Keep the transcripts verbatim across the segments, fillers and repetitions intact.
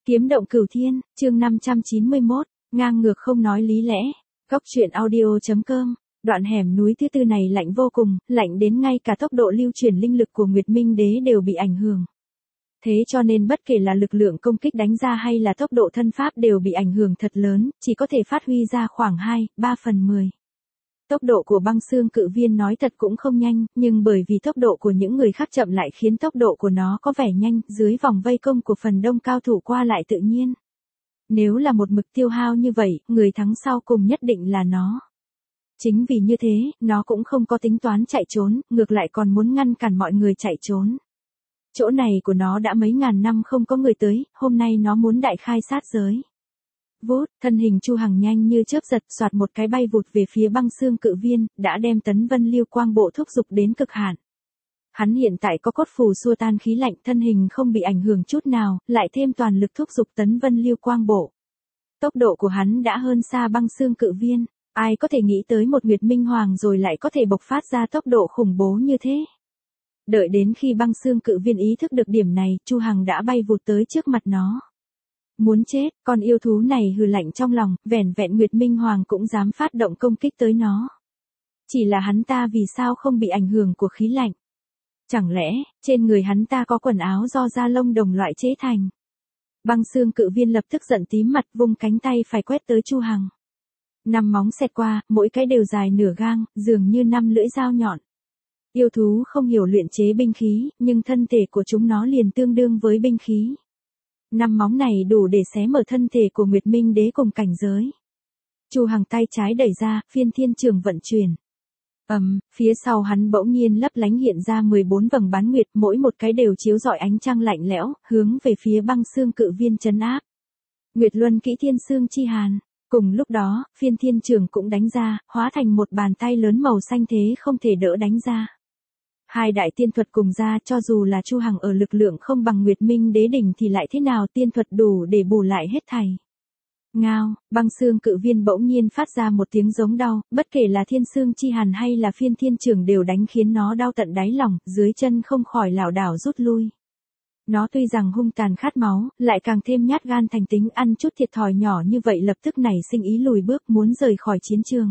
Kiếm động cửu thiên, chương năm trăm chín mươi mốt, ngang ngược không nói lý lẽ. Góc truyện audio.com. Đoạn hẻm núi thứ tư này lạnh vô cùng, lạnh đến ngay cả tốc độ lưu chuyển linh lực của Nguyệt Minh Đế đều bị ảnh hưởng. Thế cho nên bất kể là lực lượng công kích đánh ra hay là tốc độ thân pháp đều bị ảnh hưởng thật lớn, chỉ có thể phát huy ra khoảng hai, ba phần mười. Tốc độ của băng xương cự viên nói thật cũng không nhanh, nhưng bởi vì tốc độ của những người khác chậm lại khiến tốc độ của nó có vẻ nhanh, dưới vòng vây công của phần đông cao thủ qua lại tự nhiên. Nếu là một mực tiêu hao như vậy, người thắng sau cùng nhất định là nó. Chính vì như thế, nó cũng không có tính toán chạy trốn, ngược lại còn muốn ngăn cản mọi người chạy trốn. Chỗ này của nó đã mấy ngàn năm không có người tới, hôm nay nó muốn đại khai sát giới. Vút, thân hình Chu Hằng nhanh như chớp giật, xoạt một cái bay vụt về phía băng xương cự viên, đã đem tấn vân liêu quang bộ thúc dục đến cực hạn. Hắn hiện tại có cốt phù xua tan khí lạnh, thân hình không bị ảnh hưởng chút nào, lại thêm toàn lực thúc dục tấn vân liêu quang bộ. Tốc độ của hắn đã hơn xa băng xương cự viên, ai có thể nghĩ tới một Nguyệt Minh Hoàng rồi lại có thể bộc phát ra tốc độ khủng bố như thế. Đợi đến khi băng xương cự viên ý thức được điểm này, Chu Hằng đã bay vụt tới trước mặt nó. Muốn chết, con yêu thú này hừ lạnh trong lòng, vẻn vẹn Nguyệt Minh Hoàng cũng dám phát động công kích tới nó. Chỉ là hắn ta vì sao không bị ảnh hưởng của khí lạnh? Chẳng lẽ, trên người hắn ta có quần áo do da lông đồng loại chế thành? Băng xương cự viên lập tức giận tím mặt, vung cánh tay phải quét tới Chu Hằng. Năm móng xẹt qua, mỗi cái đều dài nửa gang, dường như năm lưỡi dao nhọn. Yêu thú không hiểu luyện chế binh khí, nhưng thân thể của chúng nó liền tương đương với binh khí. Năm móng này đủ để xé mở thân thể của Nguyệt Minh Đế cùng cảnh giới. Chu Hằng tay trái đẩy ra, phiên thiên trường vận chuyển. Ầm, um, phía sau hắn bỗng nhiên lấp lánh hiện ra mười bốn vầng bán nguyệt, mỗi một cái đều chiếu rọi ánh trăng lạnh lẽo, hướng về phía băng xương cự viên trấn áp. Nguyệt Luân Kỹ Thiên Xương Chi Hàn. Cùng lúc đó, phiên thiên trường cũng đánh ra, hóa thành một bàn tay lớn màu xanh thế không thể đỡ đánh ra. Hai đại tiên thuật cùng ra, cho dù là Chu Hằng ở lực lượng không bằng Nguyệt Minh Đế đỉnh thì lại thế nào, tiên thuật đủ để bù lại hết thảy. Ngao, băng xương cự viên bỗng nhiên phát ra một tiếng giống đau, bất kể là thiên xương chi hàn hay là phiên thiên trường đều đánh khiến nó đau tận đáy lòng, dưới chân không khỏi lảo đảo rút lui. Nó tuy rằng hung tàn khát máu, lại càng thêm nhát gan thành tính, ăn chút thiệt thòi nhỏ như vậy lập tức nảy sinh ý lùi bước muốn rời khỏi chiến trường.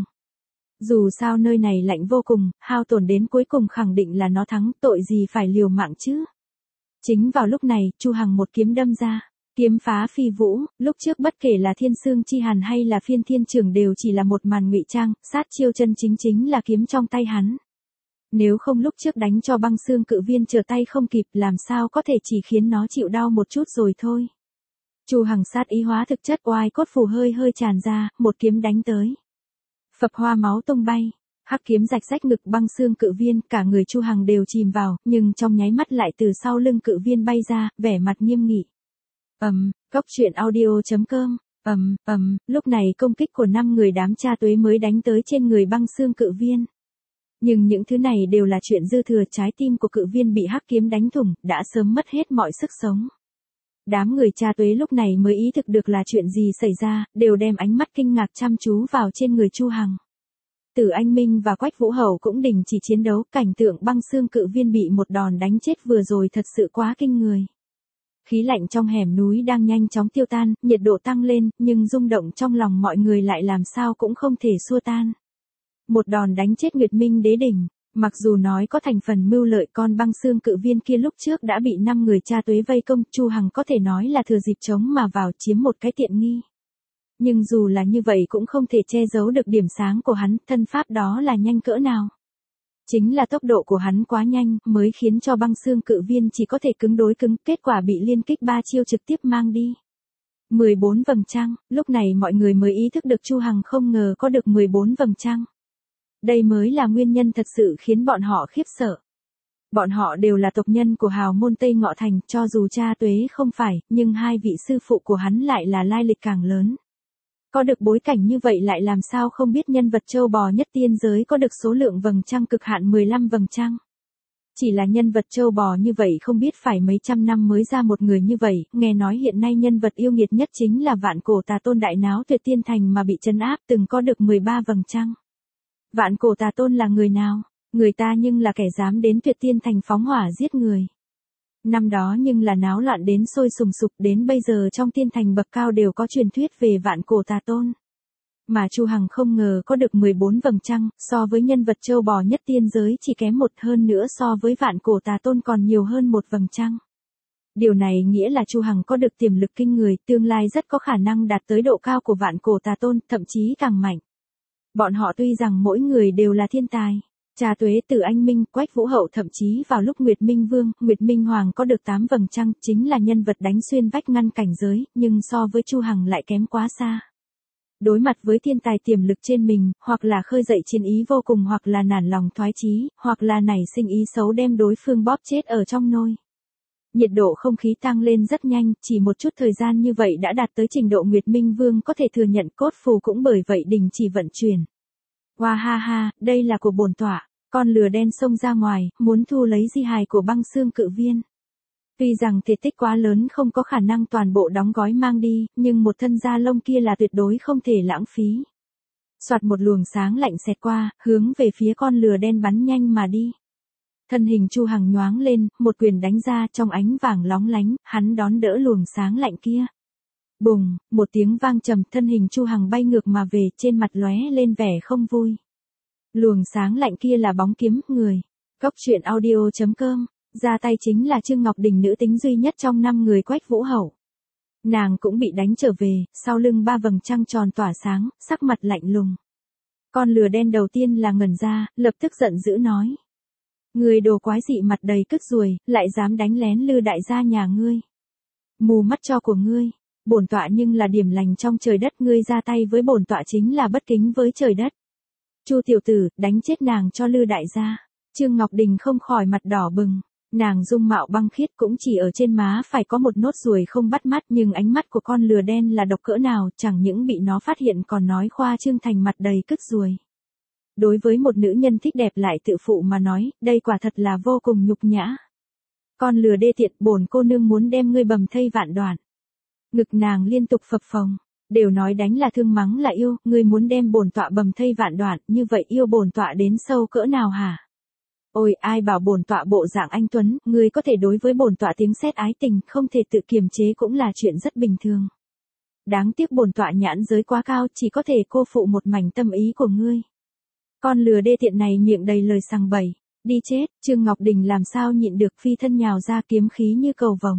Dù sao nơi này lạnh vô cùng, hao tổn đến cuối cùng khẳng định là nó thắng, tội gì phải liều mạng chứ. Chính vào lúc này, Chu Hằng một kiếm đâm ra, kiếm phá phi vũ, lúc trước bất kể là thiên xương chi hàn hay là phiên thiên trường đều chỉ là một màn ngụy trang, sát chiêu chân chính chính là kiếm trong tay hắn. Nếu không lúc trước đánh cho băng xương cự viên trở tay không kịp, làm sao có thể chỉ khiến nó chịu đau một chút rồi thôi. Chu Hằng sát ý hóa thực chất, oai cốt phù hơi hơi tràn ra, một kiếm đánh tới. Phập hoa máu tung bay, hắc kiếm rạch rách ngực băng xương cự viên, cả người Chu Hằng đều chìm vào, nhưng trong nháy mắt lại từ sau lưng cự viên bay ra, vẻ mặt nghiêm nghị. Ầm, um, góc truyện audio.com. Ầm, um, ầm, um, lúc này công kích của năm người đám cha tuế mới đánh tới trên người băng xương cự viên. Nhưng những thứ này đều là chuyện dư thừa, trái tim của cự viên bị hắc kiếm đánh thủng, đã sớm mất hết mọi sức sống. Đám người cha tuế lúc này mới ý thức được là chuyện gì xảy ra, đều đem ánh mắt kinh ngạc chăm chú vào trên người Chu Hằng. Tử Anh Minh và Quách Vũ Hầu cũng đình chỉ chiến đấu, cảnh tượng băng xương cự viên bị một đòn đánh chết vừa rồi thật sự quá kinh người. Khí lạnh trong hẻm núi đang nhanh chóng tiêu tan, nhiệt độ tăng lên, nhưng rung động trong lòng mọi người lại làm sao cũng không thể xua tan. Một đòn đánh chết Nguyệt Minh Đế đỉnh. Mặc dù nói có thành phần mưu lợi, con băng xương cự viên kia lúc trước đã bị năm người cha tuế vây công, Chu Hằng có thể nói là thừa dịp trống mà vào chiếm một cái tiện nghi. Nhưng dù là như vậy cũng không thể che giấu được điểm sáng của hắn, thân pháp đó là nhanh cỡ nào. Chính là tốc độ của hắn quá nhanh, mới khiến cho băng xương cự viên chỉ có thể cứng đối cứng, kết quả bị liên kích ba chiêu trực tiếp mang đi. mười bốn vầng trăng, lúc này mọi người mới ý thức được Chu Hằng không ngờ có được mười bốn vầng trăng. Đây mới là nguyên nhân thật sự khiến bọn họ khiếp sợ. Bọn họ đều là tộc nhân của hào môn Tây Ngọ Thành, cho dù cha tuế không phải, nhưng hai vị sư phụ của hắn lại là lai lịch càng lớn. Có được bối cảnh như vậy lại làm sao không biết nhân vật châu bò nhất tiên giới có được số lượng vầng trăng cực hạn mười lăm vầng trăng. Chỉ là nhân vật châu bò như vậy không biết phải mấy trăm năm mới ra một người như vậy, nghe nói hiện nay nhân vật yêu nghiệt nhất chính là Vạn Cổ Tà Tôn đại náo Tuyệt Tiên Thành mà bị trấn áp, từng có được mười ba vầng trăng. Vạn Cổ Tà Tôn là người nào? Người ta nhưng là kẻ dám đến Tuyệt Tiên Thành phóng hỏa giết người. Năm đó nhưng là náo loạn đến sôi sùng sục, đến bây giờ trong tiên thành bậc cao đều có truyền thuyết về vạn cổ tà tôn. Mà Chu Hằng không ngờ có được mười bốn vầng trăng, so với nhân vật châu bò nhất tiên giới chỉ kém một, hơn nữa so với vạn cổ tà tôn còn nhiều hơn một vầng trăng. Điều này nghĩa là Chu Hằng có được tiềm lực kinh người, tương lai rất có khả năng đạt tới độ cao của vạn cổ tà tôn, thậm chí càng mạnh. Bọn họ tuy rằng mỗi người đều là thiên tài, Cha Tuế, Tử Anh Minh, Quách Vũ Hậu, thậm chí vào lúc Nguyệt Minh Vương, Nguyệt Minh Hoàng có được tám vầng trăng, chính là nhân vật đánh xuyên vách ngăn cảnh giới, nhưng so với Chu Hằng lại kém quá xa. Đối mặt với thiên tài tiềm lực trên mình, hoặc là khơi dậy chiến ý vô cùng, hoặc là nản lòng thoái chí, hoặc là nảy sinh ý xấu đem đối phương bóp chết ở trong nôi. Nhiệt độ không khí tăng lên rất nhanh, chỉ một chút thời gian như vậy đã đạt tới trình độ Nguyệt Minh Vương có thể thừa nhận, cốt phù cũng bởi vậy đình chỉ vận chuyển. Hoa ha ha, đây là của bổn tọa. Con lừa đen xông ra ngoài, muốn thu lấy di hài của Băng Xương Cự Viên. Tuy rằng thể tích quá lớn không có khả năng toàn bộ đóng gói mang đi, nhưng một thân da lông kia là tuyệt đối không thể lãng phí. Soạt một luồng sáng lạnh xẹt qua, hướng về phía con lừa đen bắn nhanh mà đi. Thân hình Chu Hằng nhoáng lên, một quyền đánh ra, trong ánh vàng lóng lánh, hắn đón đỡ luồng sáng lạnh kia. Bùng, một tiếng vang trầm, thân hình Chu Hằng bay ngược mà về, trên mặt lóe lên vẻ không vui. Luồng sáng lạnh kia là bóng kiếm, người. Cốc truyện audio chấm com, ra tay chính là Trương Ngọc Đình, nữ tính duy nhất trong năm người Quách Vũ Hậu. Nàng cũng bị đánh trở về, sau lưng ba vầng trăng tròn tỏa sáng, sắc mặt lạnh lùng. Con lừa đen đầu tiên là ngẩn ra, lập tức giận dữ nói. Người đồ quái dị mặt đầy cứt ruồi, lại dám đánh lén Lư đại gia nhà ngươi. Mù mắt cho của ngươi, bổn tọa nhưng là điểm lành trong trời đất, ngươi ra tay với bổn tọa chính là bất kính với trời đất. Chu tiểu tử, đánh chết nàng cho Lư đại gia. Trương Ngọc Đình không khỏi mặt đỏ bừng. Nàng dung mạo băng khiết, cũng chỉ ở trên má phải có một nốt ruồi không bắt mắt, nhưng ánh mắt của con lừa đen là độc cỡ nào, chẳng những bị nó phát hiện còn nói khoa trương thành mặt đầy cứt ruồi. Đối với một nữ nhân thích đẹp lại tự phụ mà nói, đây quả thật là vô cùng nhục nhã. Con lừa đê tiện, bổn cô nương muốn đem ngươi bầm thây vạn đoạn. Ngực nàng liên tục phập phồng. Đều nói đánh là thương, mắng là yêu, ngươi muốn đem bổn tọa bầm thây vạn đoạn, như vậy yêu bổn tọa đến sâu cỡ nào hả? Ôi, ai bảo bổn tọa bộ dạng anh tuấn, ngươi có thể đối với bổn tọa tiếng sét ái tình, không thể tự kiềm chế cũng là chuyện rất bình thường. Đáng tiếc bổn tọa nhãn giới quá cao, chỉ có thể cô phụ một mảnh tâm ý của ngươi. Con lừa đê tiện này miệng đầy lời sằng bậy, đi chết. Trương Ngọc Đình làm sao nhịn được, phi thân nhào ra, kiếm khí như cầu vồng.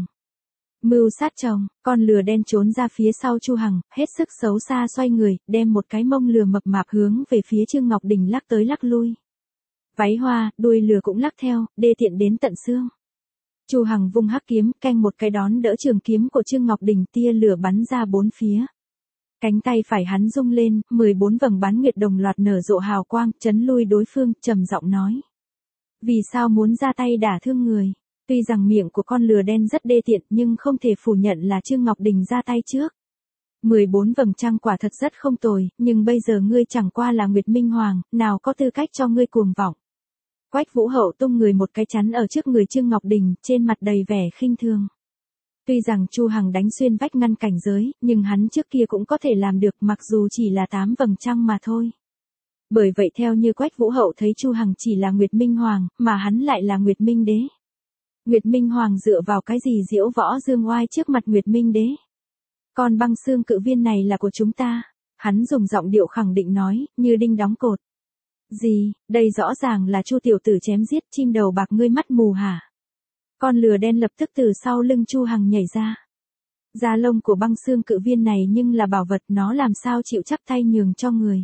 Mưu sát chồng, con lừa đen trốn ra phía sau Chu Hằng, hết sức xấu xa xoay người, đem một cái mông lừa mập mạp hướng về phía Trương Ngọc Đình lắc tới lắc lui. Váy hoa, đuôi lừa cũng lắc theo, đê tiện đến tận xương. Chu Hằng vung hắc kiếm, canh một cái đón đỡ trường kiếm của Trương Ngọc Đình, tia lửa bắn ra bốn phía. Cánh tay phải hắn rung lên, mười bốn vầng bán nguyệt đồng loạt nở rộ hào quang, chấn lui đối phương, trầm giọng nói. Vì sao muốn ra tay đả thương người? Tuy rằng miệng của con lừa đen rất đê tiện, nhưng không thể phủ nhận là Trương Ngọc Đình ra tay trước. mười bốn vầng trăng quả thật rất không tồi, nhưng bây giờ ngươi chẳng qua là Nguyệt Minh Hoàng, nào có tư cách cho ngươi cuồng vọng. Quách Vũ Hậu tung người một cái chắn ở trước người Trương Ngọc Đình, trên mặt đầy vẻ khinh thường. Tuy rằng Chu Hằng đánh xuyên vách ngăn cảnh giới, nhưng hắn trước kia cũng có thể làm được, mặc dù chỉ là tám vầng trăng mà thôi. Bởi vậy theo như Quách Vũ Hậu thấy Chu Hằng chỉ là Nguyệt Minh Hoàng, mà hắn lại là Nguyệt Minh Đế. Nguyệt Minh Hoàng dựa vào cái gì diễu võ dương oai trước mặt Nguyệt Minh Đế? Còn Băng Xương Cự Viên này là của chúng ta. Hắn dùng giọng điệu khẳng định nói, như đinh đóng cột. Gì, đây rõ ràng là Chu tiểu tử chém giết, chim đầu bạc ngươi mắt mù hả? Con lừa đen lập tức từ sau lưng Chu Hằng nhảy ra. Da lông của Băng Xương Cự Viên này nhưng là bảo vật, nó làm sao chịu chắp tay nhường cho người.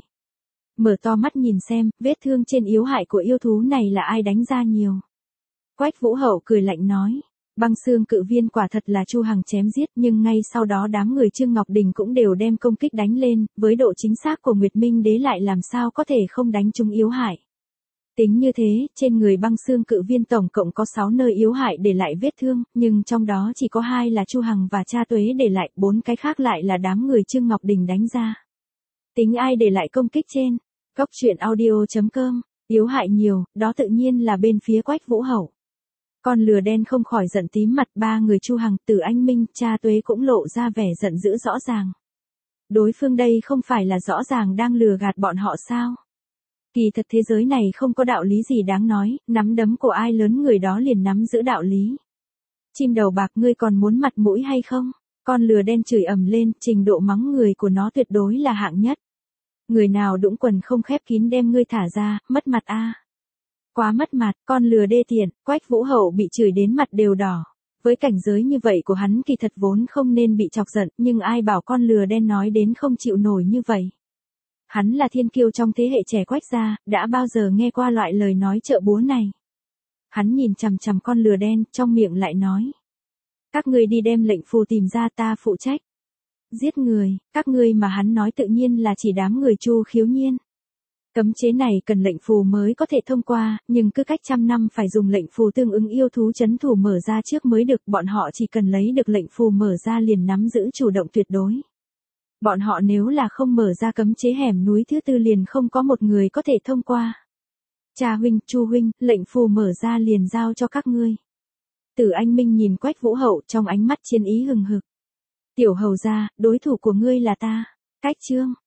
Mở to mắt nhìn xem, vết thương trên yếu hại của yêu thú này là ai đánh ra nhiều. Quách Vũ Hậu cười lạnh nói. Băng Xương Cự Viên quả thật là Chu Hằng chém giết, nhưng ngay sau đó đám người Trương Ngọc Đình cũng đều đem công kích đánh lên, với độ chính xác của Nguyệt Minh Đế lại làm sao có thể không đánh trúng yếu hại. Tính như thế, trên người Băng Xương Cự Viên tổng cộng có sáu nơi yếu hại để lại vết thương, nhưng trong đó chỉ có hai là Chu Hằng và Cha Tuế để lại, bốn cái khác lại là đám người Trương Ngọc Đình đánh ra. Tính ai để lại công kích trên? Cốc truyện audio chấm com, yếu hại nhiều, đó tự nhiên là bên phía Quách Vũ Hậu. Con lừa đen không khỏi giận tím mặt, ba người Chu Hằng, Tử Anh Minh, Cha Tuế cũng lộ ra vẻ giận dữ rõ ràng. Đối phương đây không phải là rõ ràng đang lừa gạt bọn họ sao? Kỳ thật thế giới này không có đạo lý gì đáng nói, nắm đấm của ai lớn người đó liền nắm giữ đạo lý. Chim đầu bạc ngươi còn muốn mặt mũi hay không? Con lừa đen chửi ầm lên, trình độ mắng người của nó tuyệt đối là hạng nhất. Người nào đũng quần không khép kín đem ngươi thả ra, mất mặt a. Quá mất mặt, con lừa đê tiện, Quách Vũ Hậu bị chửi đến mặt đều đỏ. Với cảnh giới như vậy của hắn kỳ thật vốn không nên bị chọc giận, nhưng ai bảo con lừa đen nói đến không chịu nổi như vậy. Hắn là thiên kiêu trong thế hệ trẻ Quách gia, đã bao giờ nghe qua loại lời nói trợ búa này. Hắn nhìn chằm chằm con lừa đen, trong miệng lại nói. Các ngươi đi đem lệnh phù tìm ra ta phụ trách. Giết người, các ngươi mà hắn nói tự nhiên là chỉ đám người Chu Khiếu Nhiên. Cấm chế này cần lệnh phù mới có thể thông qua, nhưng cứ cách trăm năm phải dùng lệnh phù tương ứng yêu thú chấn thủ mở ra trước mới được, bọn họ chỉ cần lấy được lệnh phù mở ra liền nắm giữ chủ động tuyệt đối. Bọn họ nếu là không mở ra cấm chế hẻm núi thứ tư liền không có một người có thể thông qua. Cha huynh, Chu huynh, lệnh phù mở ra liền giao cho các ngươi. Tử Anh Minh nhìn Quách Vũ Hậu trong ánh mắt chiến ý hừng hực. Tiểu hầu gia, đối thủ của ngươi là ta. Cách chương